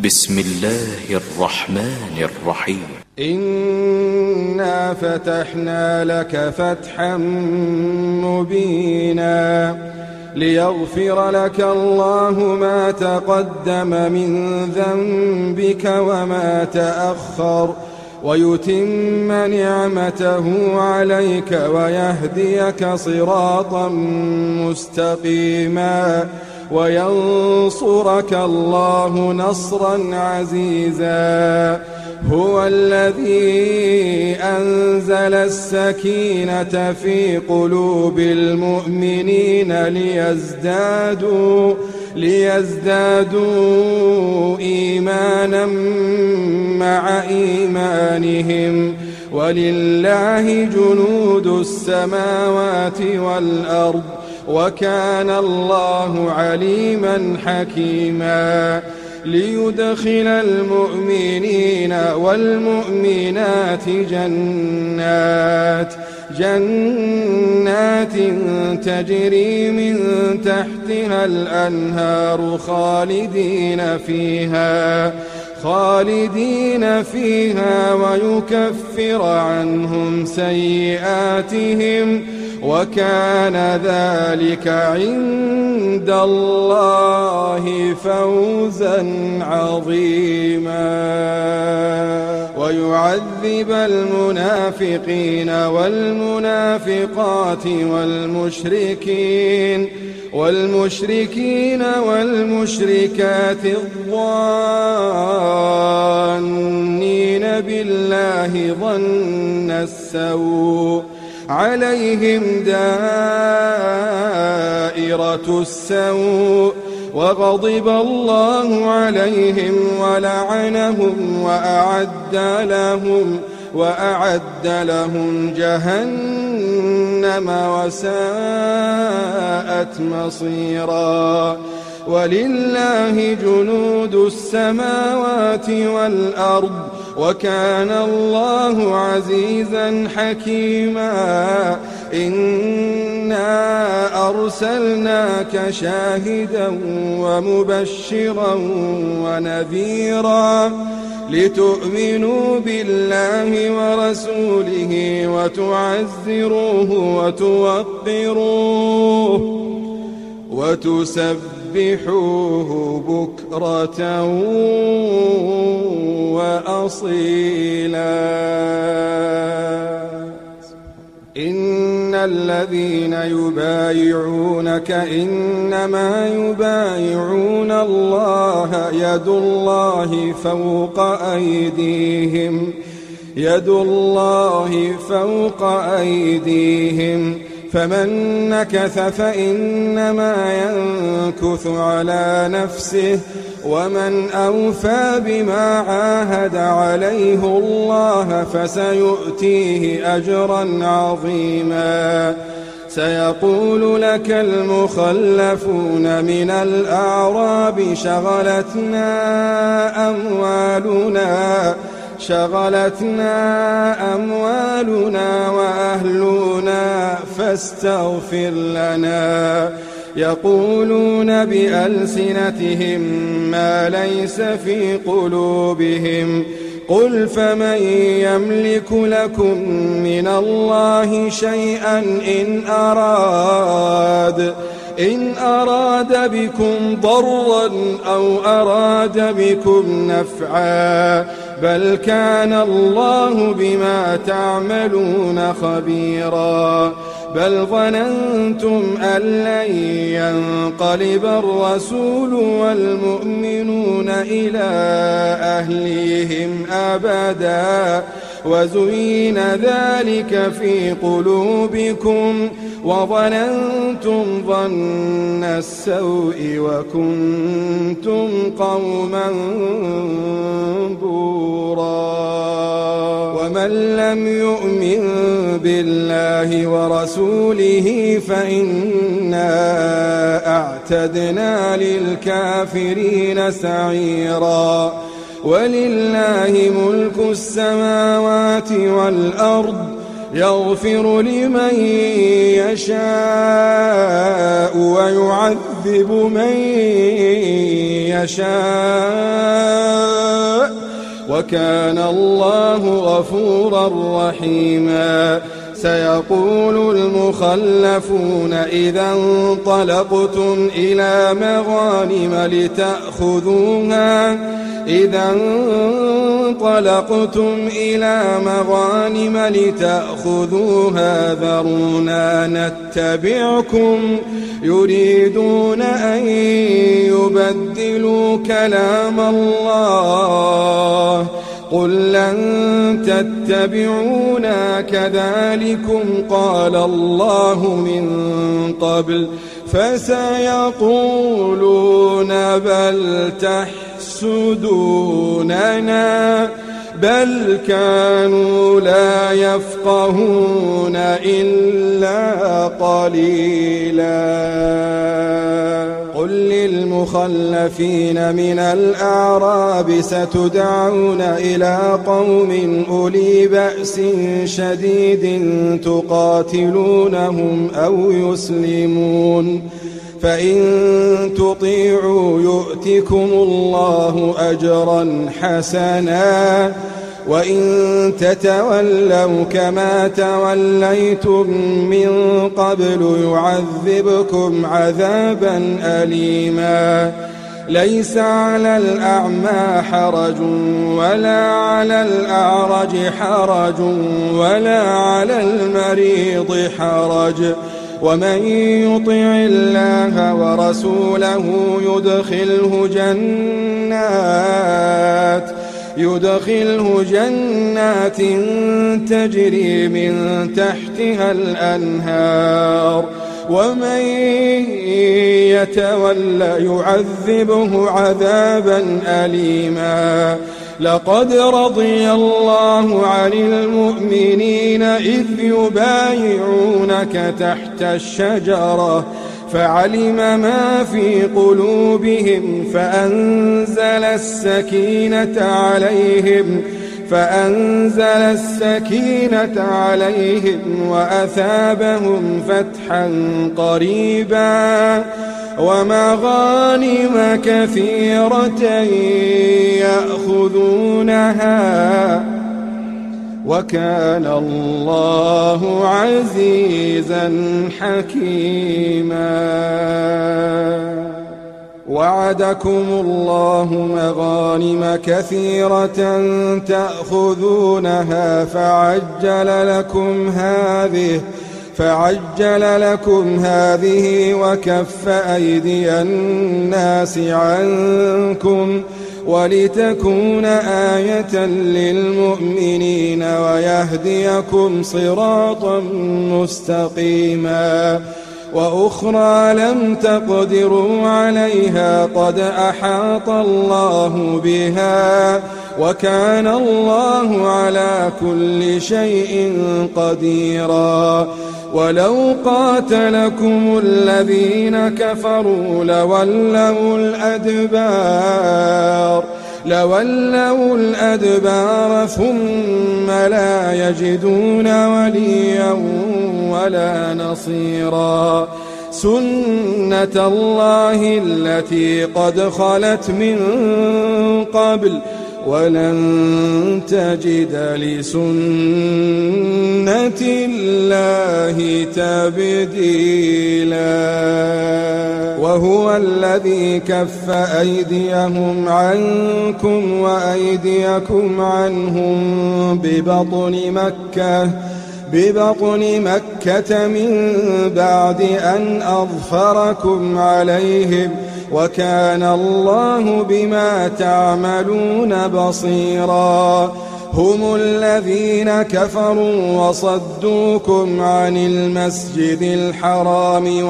بسم الله الرحمن الرحيم. إنا فتحنا لك فتحا مبينا ليغفر لك الله ما تقدم من ذنبك وما تأخر ويتم نعمته عليك ويهديك صراطا مستقيما وينصرك الله نصرا عزيزا. هو الذي أنزل السكينة في قلوب المؤمنين ليزدادوا إيمانا مع إيمانهم ولله جنود السماوات والأرض وكان الله عليما حكيما. ليدخل المؤمنين والمؤمنات جنات تجري من تحتها الأنهار خالدين فيها ويكفر عنهم سيئاتهم وكان ذلك عند الله فوزا عظيما. ويعذب المنافقين والمنافقات والمشركين والمشركات الظانين بالله ظن السوء عليهم دائرة السوء وغضب الله عليهم ولعنهم وأعد لهم جهنم وساءت مصيرا. ولله جنود السماوات والأرض وكان الله عزيزا حكيما. إنا أرسلناك شاهدا ومبشرا ونذيرا لتؤمنوا بالله ورسوله وتعزروه وتوقروه وتسبحوه بكرة وأصيلا. إن الذين يبايعونك إنما يبايعون الله يد الله فوق أيديهم فمن نكث فإنما ينكث على نفسه ومن أوفى بما عاهد عليه الله فسيؤتيه أجرا عظيما. سيقول لك المخلفون من الأعراب شغلتنا أموالنا وأهلنا فاستغفر لنا. يقولون بألسنتهم ما ليس في قلوبهم قل فمن يملك لكم من الله شيئا إن أراد بكم ضرا أو أراد بكم نفعا بل كان الله بما تعملون خبيرا. بل ظننتم أن لن ينقلب الرسول والمؤمنون إلى أهليهم أبدا وزين ذلك في قلوبكم وظننتم ظن السوء وكنتم قوما بورا. ومن لم يؤمن بالله ورسوله فإنا أعتدنا للكافرين سعيرا. ولله ملك السماوات والأرض يغفر لمن يشاء ويعذب من يشاء وكان الله غفورا رحيما سيقول المخلفون إذا انطلقتم إلى مغانم لتأخذوها ذرونا نتبعكم يريدون أن يبدلوا كلام الله قل لن تتبعونا كذلكم قال الله من قبل فسيقولون بل تحسدوننا بل كانوا لا يفقهون إلا قليلا قل للمخلفين من الأعراب ستدعون إلى قوم أولي بأس شديد تقاتلونهم أو يسلمون فإن تطيعوا يؤتكم الله أجرا حسنا وإن تتولوا كما توليتم من قبل يعذبكم عذابا أليما ليس على الأعمى حرج ولا على الأعرج حرج ولا على المريض حرج ومن يطع الله ورسوله يدخله جنات تجري من تحتها الأنهار ومن يتولى يعذبه عذابا أليما لقد رضي الله عن المؤمنين إذ يبايعونك تحت الشجرة فعلم ما في قلوبهم فأنزل السكينة عليهم وأثابهم فتحا قريبا ومغانم كثيرة يأخذونها وكان الله عزيزا حكيما وعدكم الله مغانم كثيرة تأخذونها فعجل لكم هذه وكف أيدي الناس عنكم ولتكون آية للمؤمنين ويهديكم صراطا مستقيما وأخرى لم تقدروا عليها قد أحاط الله بها وكان الله على كل شيء قديرا ولو قاتلكم الذين كفروا لولوا الأدبار ثم لا يجدون وليا ولا نصيرا سنة الله التي قد خلت من قبل ولن تجد لسنة الله تبديلا وهو الذي كف أيديهم عنكم وأيديكم عنهم ببطن مكة من بعد أن أظفركم عليهم وكان الله بما تعملون بصيرا هم الذين كفروا وصدوكم عن المسجد الحرام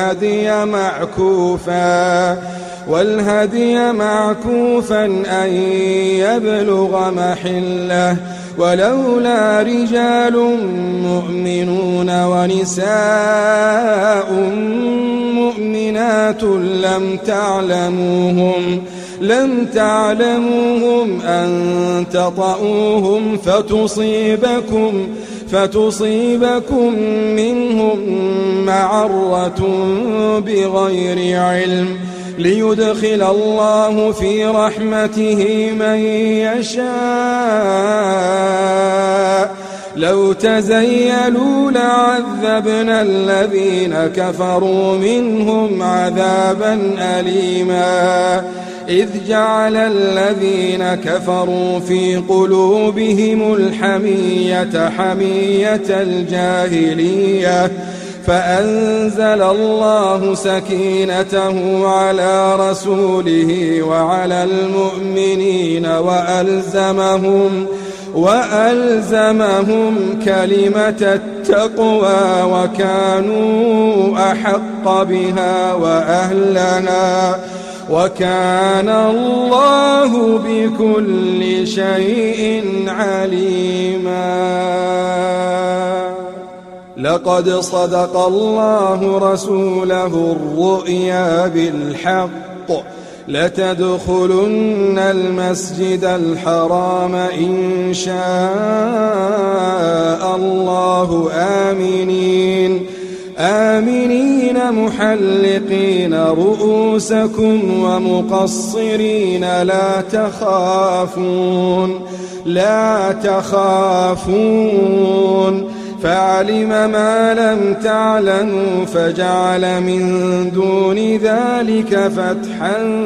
والهدي معكوفا أن يبلغ محله ولولا رجال مؤمنون ونساء مؤمنات لم تعلموهم أن تطؤوهم فتصيبكم منهم معرة بغير علم ليدخل الله في رحمته من يشاء لو تزيلوا لعذبنا الذين كفروا منهم عذابا أليما إذ جعل الذين كفروا في قلوبهم الحمية حمية الجاهلية فأنزل الله سكينته على رسوله وعلى المؤمنين وألزمهم كلمة التقوى وكانوا أحق بها وأهلها وكان الله بكل شيء عليما. لقد صدق الله رسوله الرؤيا بالحق لتدخلن المسجد الحرام إن شاء الله آمنين محلقين رؤوسكم ومقصرين لا تخافون فعلم ما لم تعلموا فجعل من دون ذلك فتحا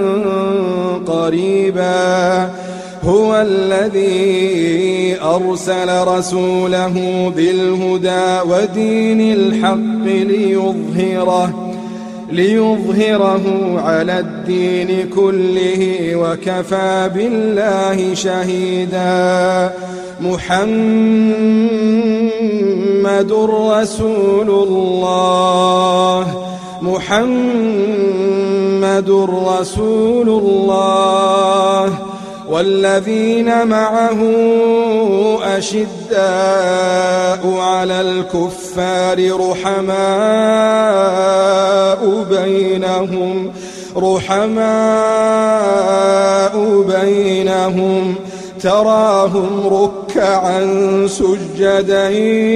قريبا. هو الذي أرسل رسوله بالهدى ودين الحق ليظهره على الدين كله وكفى بالله شهيدا. محمد رسول الله والذين معه أشداء على الكفار رحماء بينهم تراهم ركعا سجدا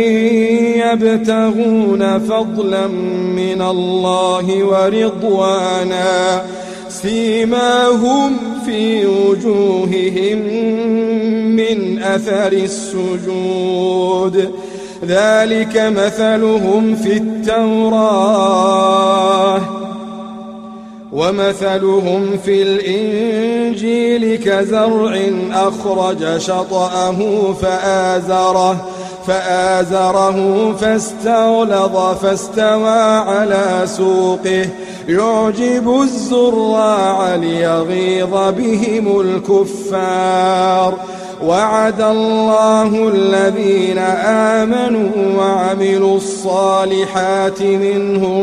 يبتغون فضلا من الله ورضوانا سيماهم في وجوههم من أثر السجود ذلك مثلهم في التوراة ومثلهم في الإنجيل كزرع أخرج شطأه فآزره فاستغلظ فاستوى على سوقه يعجب الزراع ليغيظ بهم الكفار. وعد الله الذين آمنوا وعملوا الصالحات منهم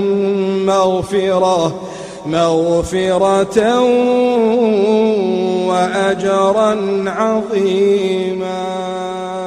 مغفرة وأجرا عظيما.